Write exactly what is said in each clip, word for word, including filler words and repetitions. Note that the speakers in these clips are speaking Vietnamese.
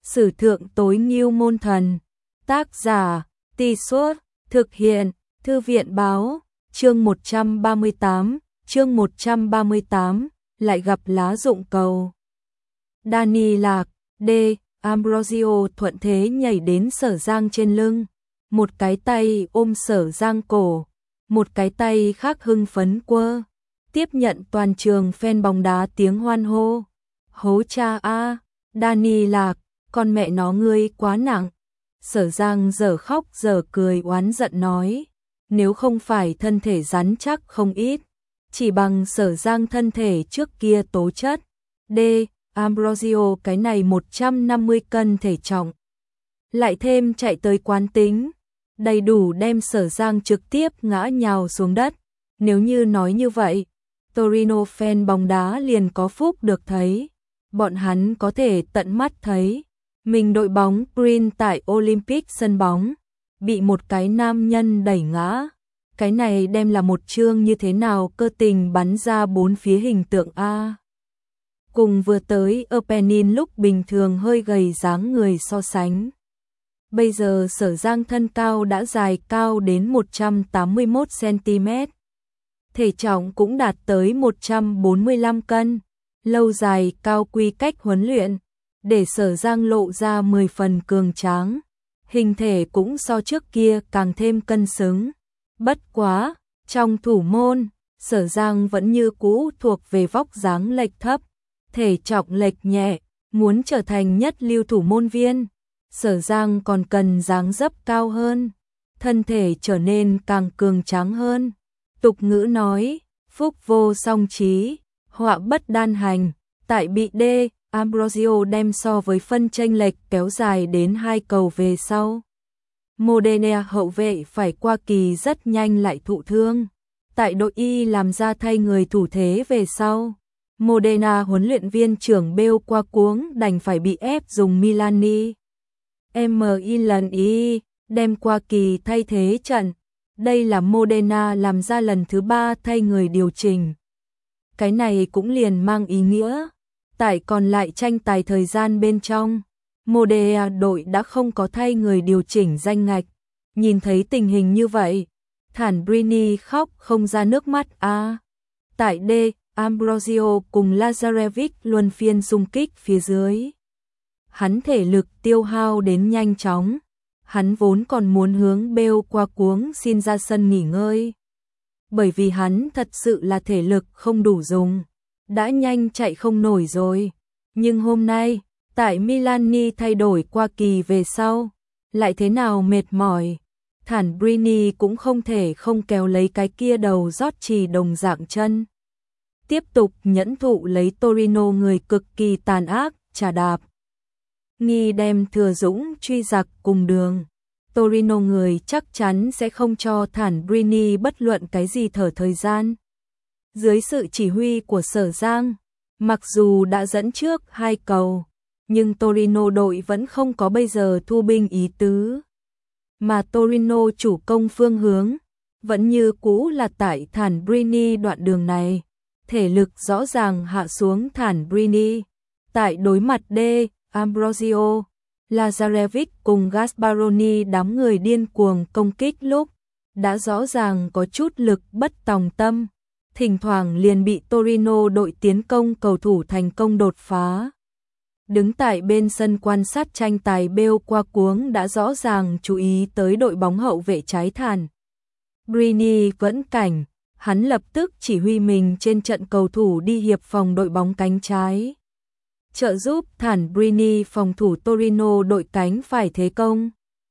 Sử thượng tối ngưu môn thần. Tác giả, Tì Suốt, thực hiện, Thư viện báo, chương một trăm ba mươi tám, chương một trăm ba mươi tám, lại gặp lá dụng cầu. Dani lạc, D, Ambrosio thuận thế nhảy đến Sở Giang trên lưng, một cái tay ôm Sở Giang cổ, một cái tay khác hưng phấn quơ, tiếp nhận toàn trường fan bóng đá tiếng hoan hô. Hố cha a, Dani lạc, con mẹ nó ngươi quá nặng. Sở Giang giờ khóc giờ cười oán giận nói, nếu không phải thân thể rắn chắc không ít, chỉ bằng Sở Giang thân thể trước kia tố chất. D, Ambrosio cái này một trăm năm mươi cân thể trọng, lại thêm chạy tới quán tính, đầy đủ đem Sở Giang trực tiếp ngã nhào xuống đất. Nếu như nói như vậy, Torino fan bóng đá liền có phúc được thấy, bọn hắn có thể tận mắt thấy mình đội bóng Green tại Olympic sân bóng bị một cái nam nhân đẩy ngã. Cái này đem là một chương như thế nào cơ tình bắn ra bốn phía hình tượng a. Cùng vừa tới Openin lúc bình thường hơi gầy dáng người so sánh. Bây giờ Sở Giang thân cao đã dài cao đến một trăm tám mươi mốt xăng-ti-mét. Thể trọng cũng đạt tới một trăm bốn mươi lăm cân. Lâu dài cao quy cách huấn luyện, để Sở Giang lộ ra mười phần cường tráng. Hình thể cũng so trước kia càng thêm cân xứng. Bất quá, trong thủ môn, Sở Giang vẫn như cũ thuộc về vóc dáng lệch thấp, thể trọng lệch nhẹ, muốn trở thành nhất lưu thủ môn viên. Sở Giang còn cần dáng dấp cao hơn, thân thể trở nên càng cường tráng hơn. Tục ngữ nói, phúc vô song trí, họa bất đan hành, tại bị D, Ambrosio đem so với phân chênh lệch kéo dài đến hai cầu về sau. Modena hậu vệ phải qua kỳ rất nhanh lại thụ thương. Tại đội Y làm ra thay người thủ thế về sau, Modena huấn luyện viên trưởng bêu qua cuống đành phải bị ép dùng Milani. Milani đem qua kỳ thay thế trận. Đây là Modena làm ra lần thứ ba thay người điều chỉnh. Cái này cũng liền mang ý nghĩa, tại còn lại tranh tài thời gian bên trong, Modena đội đã không có thay người điều chỉnh danh ngạch. Nhìn thấy tình hình như vậy, Thản Brini khóc không ra nước mắt a. À, tại D, Ambrosio cùng Lazarevic luân phiên xung kích phía dưới. Hắn thể lực tiêu hao đến nhanh chóng, hắn vốn còn muốn hướng bêu qua cuống xin ra sân nghỉ ngơi. Bởi vì hắn thật sự là thể lực không đủ dùng, đã nhanh chạy không nổi rồi. Nhưng hôm nay, tại Milani thay đổi qua kỳ về sau, lại thế nào mệt mỏi, Thản Brini cũng không thể không kéo lấy cái kia đầu rót trì đồng dạng chân. Tiếp tục nhẫn thụ lấy Torino người cực kỳ tàn ác, trà đạp. Nghi đem Thừa Dũng truy giặc cùng đường. Torino người chắc chắn sẽ không cho Thản Brini bất luận cái gì thở thời gian. Dưới sự chỉ huy của Sở Giang, mặc dù đã dẫn trước hai cầu, nhưng Torino đội vẫn không có bây giờ thu binh ý tứ. Mà Torino chủ công phương hướng, vẫn như cũ là tại Thản Brini đoạn đường này. Thể lực rõ ràng hạ xuống Thản Brini. Tại đối mặt D, Ambrosio, Lazarevic cùng Gasparoni đám người điên cuồng công kích lúc, đã rõ ràng có chút lực bất tòng tâm, thỉnh thoảng liền bị Torino đội tiến công cầu thủ thành công đột phá. Đứng tại bên sân quan sát tranh tài bêu qua cuống đã rõ ràng chú ý tới đội bóng hậu vệ trái Thản Brini vẫn cảnh, hắn lập tức chỉ huy mình trên trận cầu thủ đi hiệp phòng đội bóng cánh trái, trợ giúp Thản Brini phòng thủ Torino đội cánh phải thế công.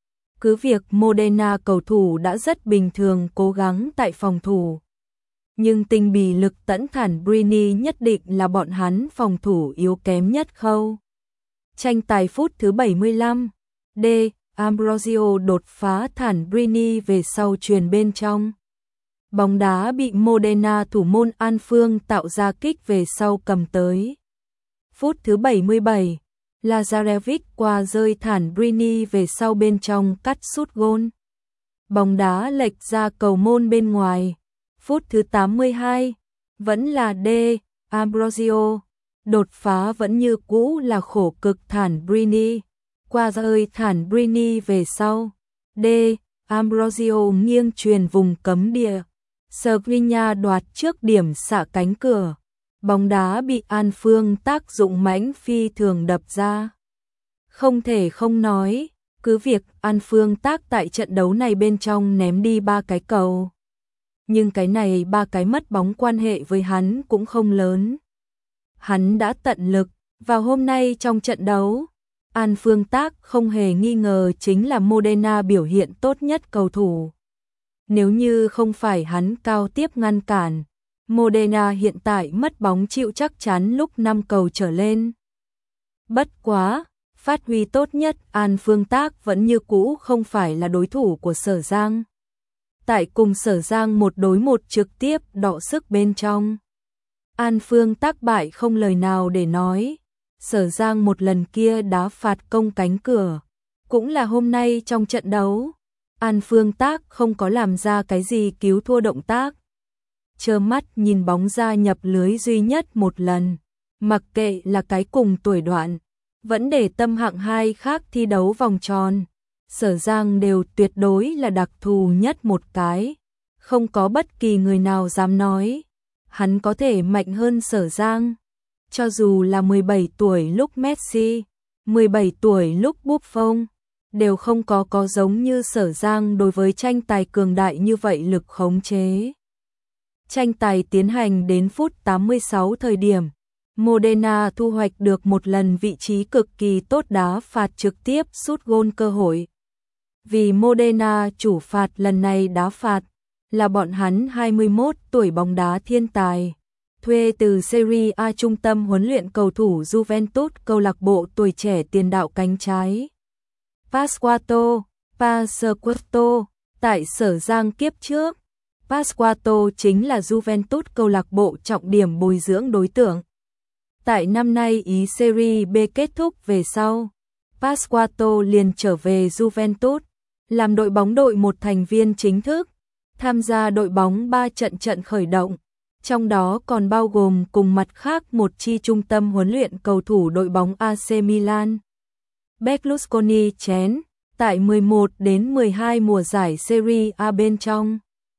Cứ việc Modena cầu thủ đã rất bình thường cố gắng tại phòng thủ, nhưng tinh bì lực tẫn Thản Brini nhất định là bọn hắn phòng thủ yếu kém nhất khâu. Tranh tài phút thứ bảy mươi lăm, D, Ambrosio đột phá Thản Brini về sau chuyền bên trong. Bóng đá bị Modena thủ môn An Phương tạo ra kích về sau cầm tới. Phút thứ bảy mươi bảy, Lazarevic qua rơi Thản Brini về sau bên trong cắt sút gôn. Bóng đá lệch ra cầu môn bên ngoài. Phút thứ tám mươi hai, vẫn là D, Ambrosio. Đột phá vẫn như cũ là khổ cực Thản Brini. qua rơi thản Brini về sau. D. Ambrosio nghiêng truyền vùng cấm địa. Skriniar đoạt trước điểm xạ cánh cửa. Bóng đá bị An Phương tác dụng mãnh phi thường đập ra. Không thể không nói, cứ việc An Phương tác tại trận đấu này bên trong ném đi ba cái cầu. Nhưng cái này ba cái mất bóng quan hệ với hắn cũng không lớn. Hắn đã tận lực, vào hôm nay trong trận đấu, An Phương tác không hề nghi ngờ chính là Modena biểu hiện tốt nhất cầu thủ. Nếu như không phải hắn cao tiếp ngăn cản, Modena hiện tại mất bóng chịu chắc chắn lúc năm cầu trở lên. Bất quá, phát huy tốt nhất An Phương tác vẫn như cũ không phải là đối thủ của Sở Giang. Tại cùng Sở Giang một đối một trực tiếp đọ sức bên trong, An Phương tác bại không lời nào để nói. Sở Giang một lần kia đá phạt công cánh cửa, cũng là hôm nay trong trận đấu, An Phương tác không có làm ra cái gì cứu thua động tác. Trơ mắt nhìn bóng ra nhập lưới duy nhất một lần, mặc kệ là cái cùng tuổi đoạn, vẫn để tâm hạng hai khác thi đấu vòng tròn. Sở Giang đều tuyệt đối là đặc thù nhất một cái, không có bất kỳ người nào dám nói hắn có thể mạnh hơn Sở Giang. Cho dù là mười bảy tuổi lúc Messi, mười bảy tuổi lúc Buffon, đều không có có giống như Sở Giang đối với tranh tài cường đại như vậy lực khống chế. Tranh tài tiến hành đến phút tám mươi sáu thời điểm, Modena thu hoạch được một lần vị trí cực kỳ tốt đá phạt trực tiếp sút gôn cơ hội. Vì Modena chủ phạt lần này đá phạt là bọn hắn hai mươi mốt tuổi bóng đá thiên tài, thuê từ Serie A trung tâm huấn luyện cầu thủ Juventus câu lạc bộ tuổi trẻ tiền đạo cánh trái. Pasquato, Pasquato, tại Sở Giang kiếp trước, Pasquato chính là Juventus câu lạc bộ trọng điểm bồi dưỡng đối tượng. Tại năm nay Ý Serie B kết thúc về sau, Pasquato liền trở về Juventus, làm đội bóng đội một thành viên chính thức, tham gia đội bóng ba trận trận khởi động, trong đó còn bao gồm cùng mặt khác một chi trung tâm huấn luyện cầu thủ đội bóng a xê Milan. Berlusconi chén, tại mười một đến mười hai mùa giải Serie A bên trong.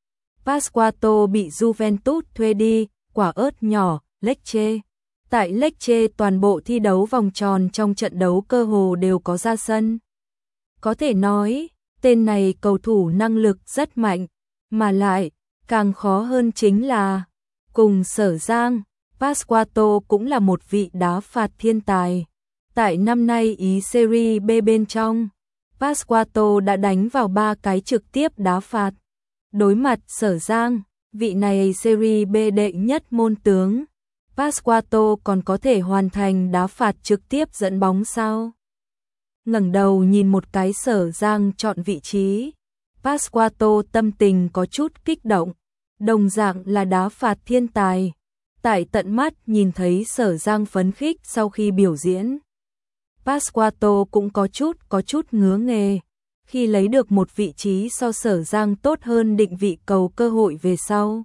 Pasquato bị Juventus thuê đi, quả ớt nhỏ, Lecce. Tại Lecce toàn bộ thi đấu vòng tròn trong trận đấu cơ hồ đều có ra sân. Có thể nói, tên này cầu thủ năng lực rất mạnh, mà lại, càng khó hơn chính là, cùng Sở Giang, Pasquato cũng là một vị đá phạt thiên tài. Tại năm nay Ý Serie B bên trong, Pasquato đã đánh vào ba cái trực tiếp đá phạt. Đối mặt Sở Giang, vị này Serie B đệ nhất môn tướng, Pasquato còn có thể hoàn thành đá phạt trực tiếp dẫn bóng sao? Ngẩng đầu nhìn một cái Sở Giang chọn vị trí, Pasquato tâm tình có chút kích động, đồng dạng là đá phạt thiên tài. Tại tận mắt nhìn thấy Sở Giang phấn khích sau khi biểu diễn, Pasquato cũng có chút có chút ngứa nghề. Khi lấy được một vị trí so Sở Giang tốt hơn định vị cầu cơ hội về sau,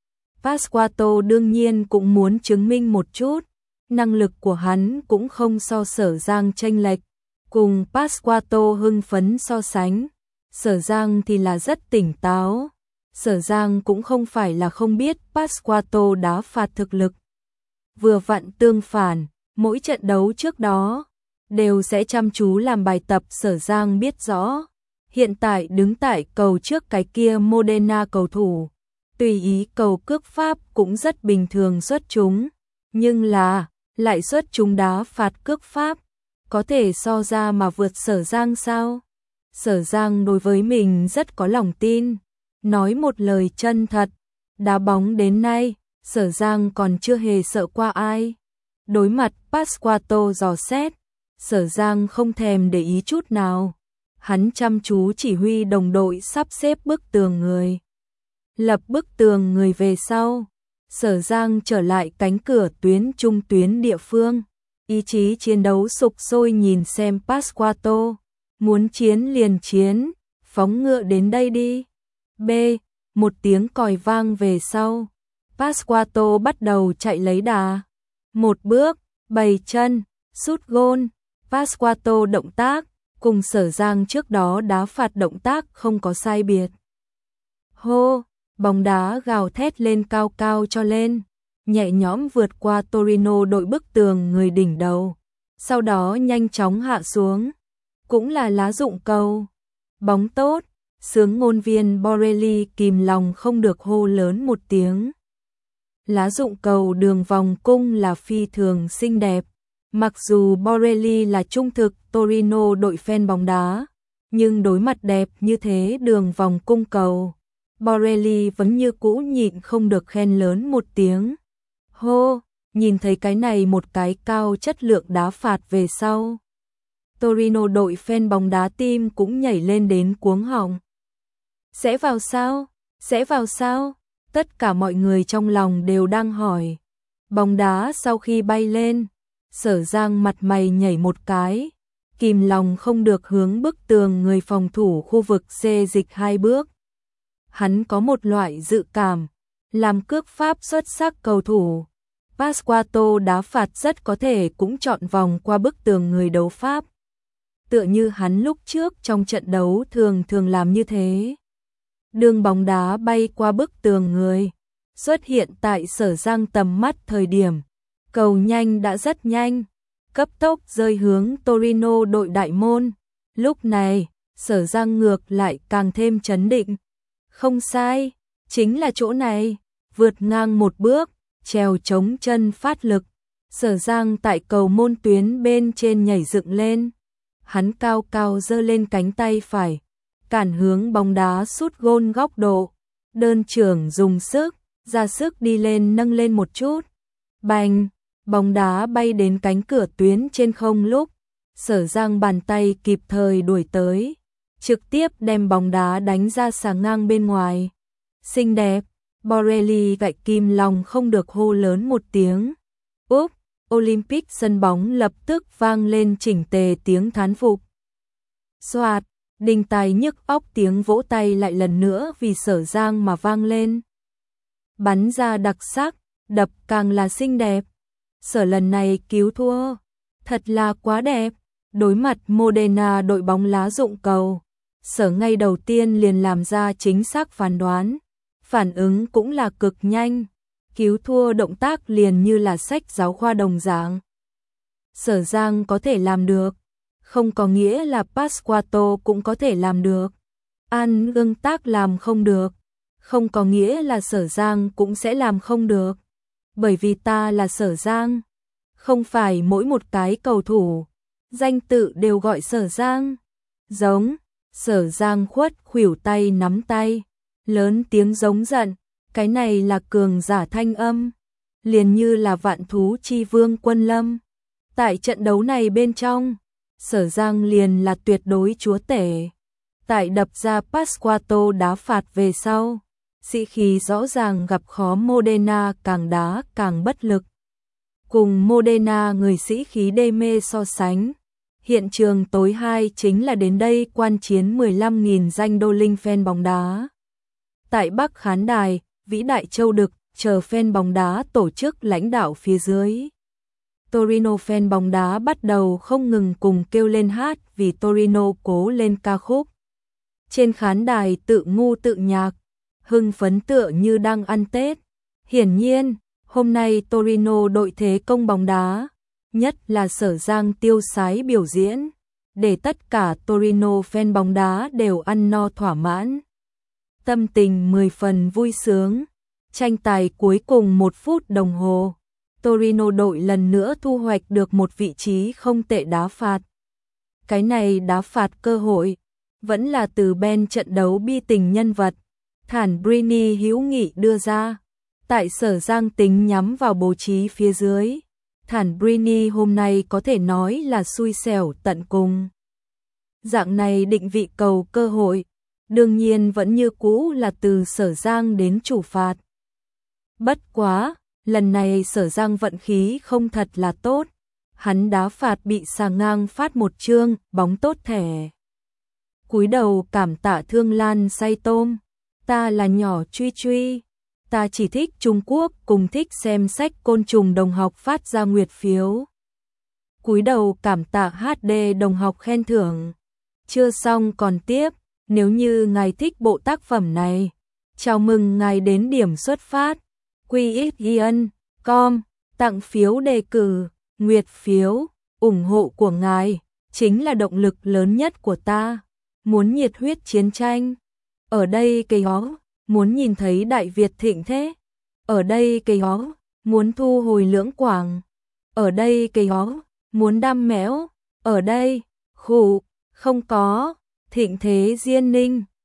Pasquato đương nhiên cũng muốn chứng minh một chút, năng lực của hắn cũng không so Sở Giang chênh lệch. Cùng Pasquato hưng phấn so sánh, Sở Giang thì là rất tỉnh táo. Sở Giang cũng không phải là không biết Pasquato đá phạt thực lực. Vừa vặn tương phản, mỗi trận đấu trước đó đều sẽ chăm chú làm bài tập. Sở Giang biết rõ, hiện tại đứng tại cầu trước cái kia Modena cầu thủ, tùy ý cầu cước pháp cũng rất bình thường xuất chúng, nhưng là lại xuất chúng đá phạt cước pháp, có thể so ra mà vượt Sở Giang sao? Sở Giang đối với mình rất có lòng tin, nói một lời chân thật, đá bóng đến nay, Sở Giang còn chưa hề sợ qua ai. Đối mặt Pasquato dò xét, Sở Giang không thèm để ý chút nào, hắn chăm chú chỉ huy đồng đội sắp xếp bức tường người. Lập bức tường người về sau, Sở Giang trở lại cánh cửa tuyến trung tuyến địa phương, ý chí chiến đấu sục sôi nhìn xem Pasquato, muốn chiến liền chiến, phóng ngựa đến đây đi. B. Một tiếng còi vang về sau, Pasquato bắt đầu chạy lấy đà. Một bước, bảy chân, sút gôn, Pasquato động tác, cùng Sở Giang trước đó đá phạt động tác không có sai biệt. Hô, bóng đá gào thét lên cao cao cho lên, nhẹ nhõm vượt qua Torino đội bức tường người đỉnh đầu, sau đó nhanh chóng hạ xuống, cũng là lá dụng cầu. Bóng tốt, sướng ngôn viên Borelli kìm lòng không được hô lớn một tiếng. Lá dụng cầu đường vòng cung là phi thường xinh đẹp. Mặc dù Borelli là trung thực Torino đội fan bóng đá, nhưng đối mặt đẹp như thế đường vòng cung cầu, Borelli vẫn như cũ nhịn không được khen lớn một tiếng. Hô, nhìn thấy cái này một cái cao chất lượng đá phạt về sau. Torino đội fan bóng đá tim cũng nhảy lên đến cuống họng. Sẽ vào sao? Sẽ vào sao? Tất cả mọi người trong lòng đều đang hỏi. Bóng đá sau khi bay lên, Sở Giang mặt mày nhảy một cái, kìm lòng không được hướng bức tường người phòng thủ khu vực xê dịch hai bước. Hắn có một loại dự cảm, làm cước pháp xuất sắc cầu thủ Pasquato đá phạt rất có thể cũng chọn vòng qua bức tường người đấu Pháp. Tựa như hắn lúc trước trong trận đấu thường thường làm như thế. Đường bóng đá bay qua bức tường người, xuất hiện tại Sở Giang tầm mắt thời điểm. Cầu nhanh đã rất nhanh, cấp tốc rơi hướng Torino đội đại môn. Lúc này, Sở Giang ngược lại càng thêm chấn định. Không sai, chính là chỗ này, vượt ngang một bước, trèo chống chân phát lực. Sở Giang tại cầu môn tuyến bên trên nhảy dựng lên. Hắn cao cao giơ lên cánh tay phải, cản hướng bóng đá sút gôn góc độ. Đơn trưởng dùng sức, ra sức đi lên nâng lên một chút. Bành! Bóng đá bay đến cánh cửa tuyến trên không lúc, Sở Giang bàn tay kịp thời đuổi tới, trực tiếp đem bóng đá đánh ra xà ngang bên ngoài. Xinh đẹp, Borelli gạy kim lòng không được hô lớn một tiếng. Úp, Olympic sân bóng lập tức vang lên chỉnh tề tiếng thán phục. Xoạt, đinh tai nhức óc tiếng vỗ tay lại lần nữa vì Sở Giang mà vang lên. Bắn ra đặc sắc, đập càng là xinh đẹp. Sở lần này cứu thua, thật là quá đẹp. Đối mặt Modena đội bóng lá dụng cầu, Sở ngay đầu tiên liền làm ra chính xác phán đoán, phản ứng cũng là cực nhanh, cứu thua động tác liền như là sách giáo khoa đồng dạng. Sở Giang có thể làm được, không có nghĩa là Pasquato cũng có thể làm được. An gương tác làm không được, không có nghĩa là Sở Giang cũng sẽ làm không được. Bởi vì ta là Sở Giang, không phải mỗi một cái cầu thủ danh tự đều gọi Sở Giang. Giống, Sở Giang khuất khuỷu tay nắm tay, lớn tiếng giống giận, cái này là cường giả thanh âm, liền như là vạn thú chi vương Quân Lâm. Tại trận đấu này bên trong, Sở Giang liền là tuyệt đối chúa tể. Tại đập ra Pasquato đá phạt về sau, sĩ khí rõ ràng gặp khó Modena càng đá càng bất lực. Cùng Modena người sĩ khí đê mê so sánh, hiện trường tối hai chính là đến đây quan chiến mười lăm nghìn danh đô linh fan bóng đá. Tại Bắc khán đài, vĩ đại châu đực, chờ fan bóng đá tổ chức lãnh đạo phía dưới. Torino fan bóng đá bắt đầu không ngừng cùng kêu lên hát vì Torino cố lên ca khúc. Trên khán đài tự ngu tự nhạc, hưng phấn tựa như đang ăn Tết. Hiển nhiên, hôm nay Torino đội thế công bóng đá, nhất là Sở Giang tiêu sái biểu diễn, để tất cả Torino fan bóng đá đều ăn no thỏa mãn. Tâm tình mười phần vui sướng. Tranh tài cuối cùng một phút đồng hồ, Torino đội lần nữa thu hoạch được một vị trí không tệ đá phạt. Cái này đá phạt cơ hội, vẫn là từ bên trận đấu bi tình nhân vật Thản Brini hữu nghị đưa ra. Tại Sở Giang tính nhắm vào bố trí phía dưới, Thản Brini hôm nay có thể nói là xui xẻo tận cùng. Dạng này định vị cầu cơ hội, đương nhiên vẫn như cũ là từ Sở Giang đến chủ phạt. Bất quá, lần này Sở Giang vận khí không thật là tốt, hắn đá phạt bị xà ngang phát một chương, bóng tốt thẻ. Cúi đầu cảm tạ Thương Lan say tôm, ta là nhỏ truy truy, ta chỉ thích Trung Quốc cùng thích xem sách côn trùng đồng học phát ra nguyệt phiếu. Cúi đầu cảm tạ hát đê đồng học khen thưởng. Chưa xong còn tiếp, nếu như ngài thích bộ tác phẩm này, chào mừng ngài đến điểm xuất phát quy x ion chấm com, tặng phiếu đề cử, nguyệt phiếu, ủng hộ của ngài chính là động lực lớn nhất của ta. Muốn nhiệt huyết chiến tranh, ở đây cây ó, muốn nhìn thấy Đại Việt thịnh thế, ở đây cây ó, muốn thu hồi Lưỡng Quảng, ở đây cây ó, muốn đam mẽo, ở đây, khủ, không có, thịnh thế Diên Ninh.